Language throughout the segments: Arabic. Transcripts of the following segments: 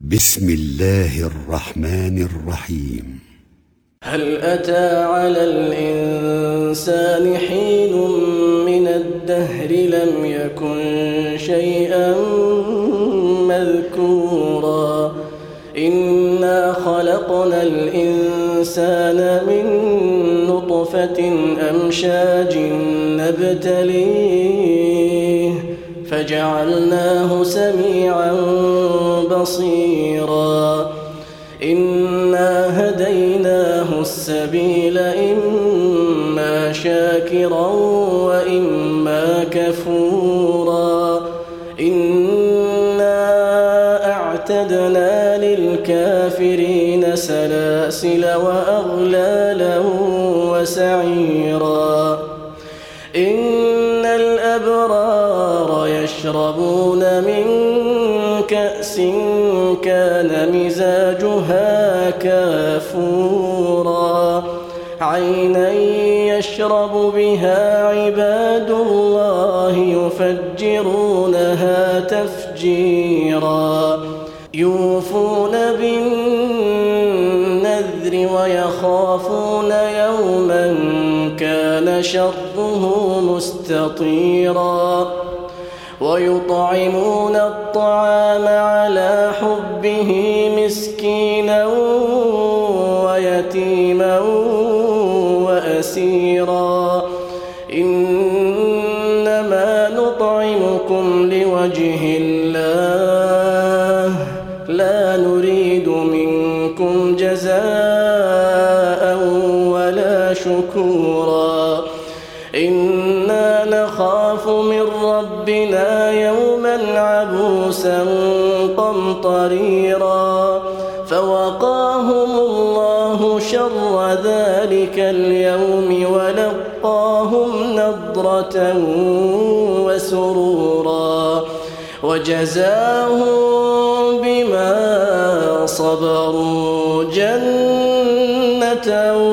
بسم الله الرحمن الرحيم. هل أتى على الإنسان حين من الدهر لم يكن شيئا مذكورا إنا خلقنا الإنسان من نطفة أمشاج نبتليه فجعلناه سميعا بصيرا إنا هديناه السبيل إما شاكرا وإما كفورا إنا أعتدنا للكافرين سلاسل وأغلالا وسعيرا إن الأبرار يشربون من كأس كان مزاجها كافورا عينا يشرب بها عباد الله يفجرونها تفجيرا يوفون بالنذر ويخافون يوما كان شره مستطيرا ويطعمون الطعام على حبه مسكينا ويتيما وأسيرا إنما نطعمكم لوجه الله لا نريد منكم جزاء ولا شكورا إنا نخاف من ربنا يوما عبوسا قمطريرا فوقاهم الله شر ذلك اليوم ولقاهم نضرة وسرورا وجزاهم بما صبروا جنة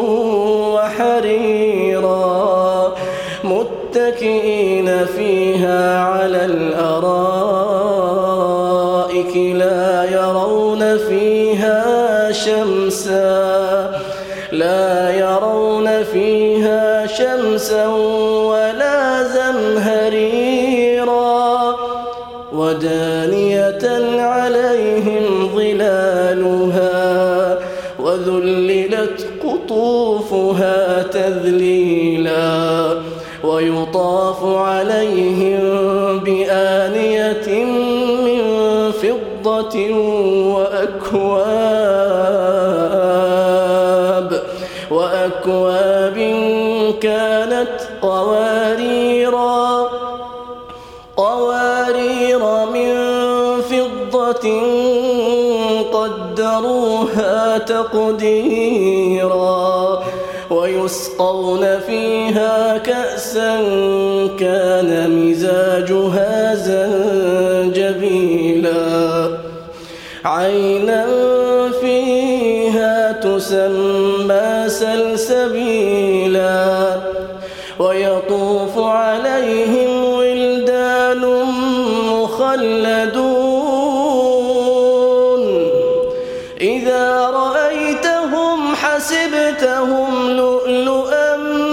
وحريرا متكئين فيها على الأرائك لا يرون فيها شمسا ولا زمهريرا ودانية عليهم ظلالها وذللت قطوفها تذليلا ويطاف عليهم بآنية من فضة وأكواب كانت قوارير من فضة قدروها تقديرا ويسقون فيها كأسا كان مزاجها زنجبيلا عينا فيها تسمى سلسبيلا ويطوف عليهم ولدان مخلدون إذا رأيتهم حسبتهم لؤلؤا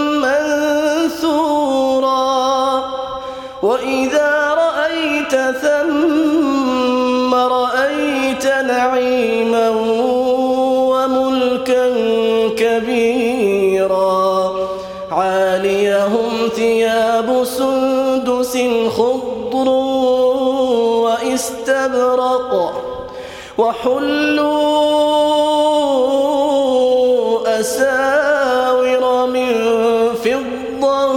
منثورا وإذا رأيت ثم رأيت نعيما وملكا كبيرا عاليهم ثياب سندس خضر واستبرق وحلوا أساور من فضة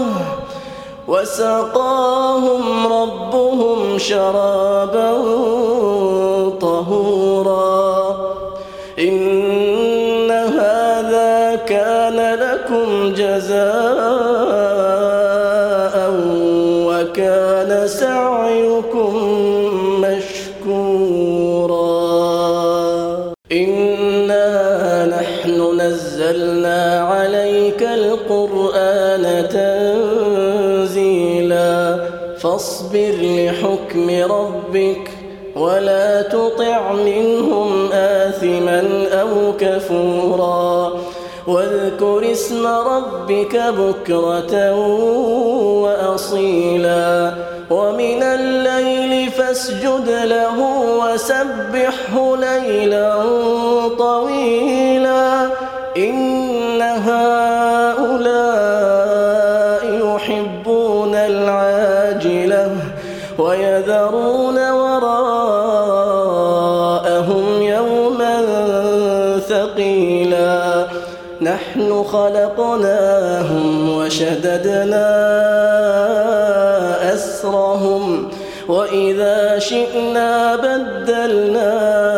وسقاهم ربهم شرابا طهورا إن هذا كان لكم جزاء وكان سعيكم مشكورا إنا نحن نزلنا عليك القرآن تنزيلا فاصبر لحكم ربك ولا تطع منهم آثما أو كفورا واذكر اسم ربك بكرة وأصيلا ومن الليل فاسجد له وسبحه ليلا طويلا إن هؤلاء يحبون العاجلة ويذرون وراءهم يوما ثقيلا نحن خلقناهم وشددنا أسرهم وإذا شئنا بدلنا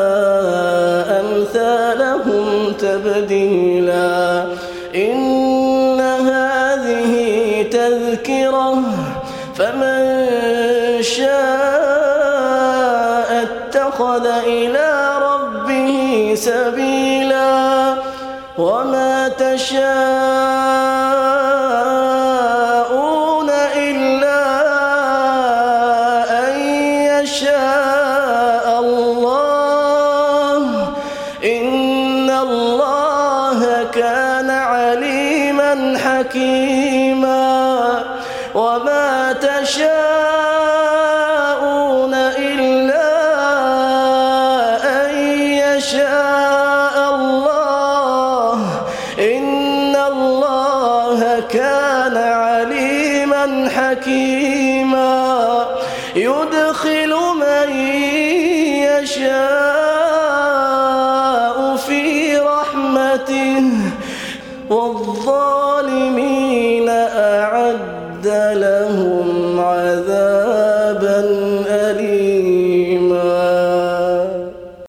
أمثالهم تبديلا إن هذه تذكرة فمن شاء اتخذ إلى ربه سبيلا وما تشاءون إلا أن يشاء الله إن الله كان عليما حكيما وما تشاءون إلا أن يشاء الله إن الله كان عليما حكيما يدخل من يشاء في رحمته والظالمين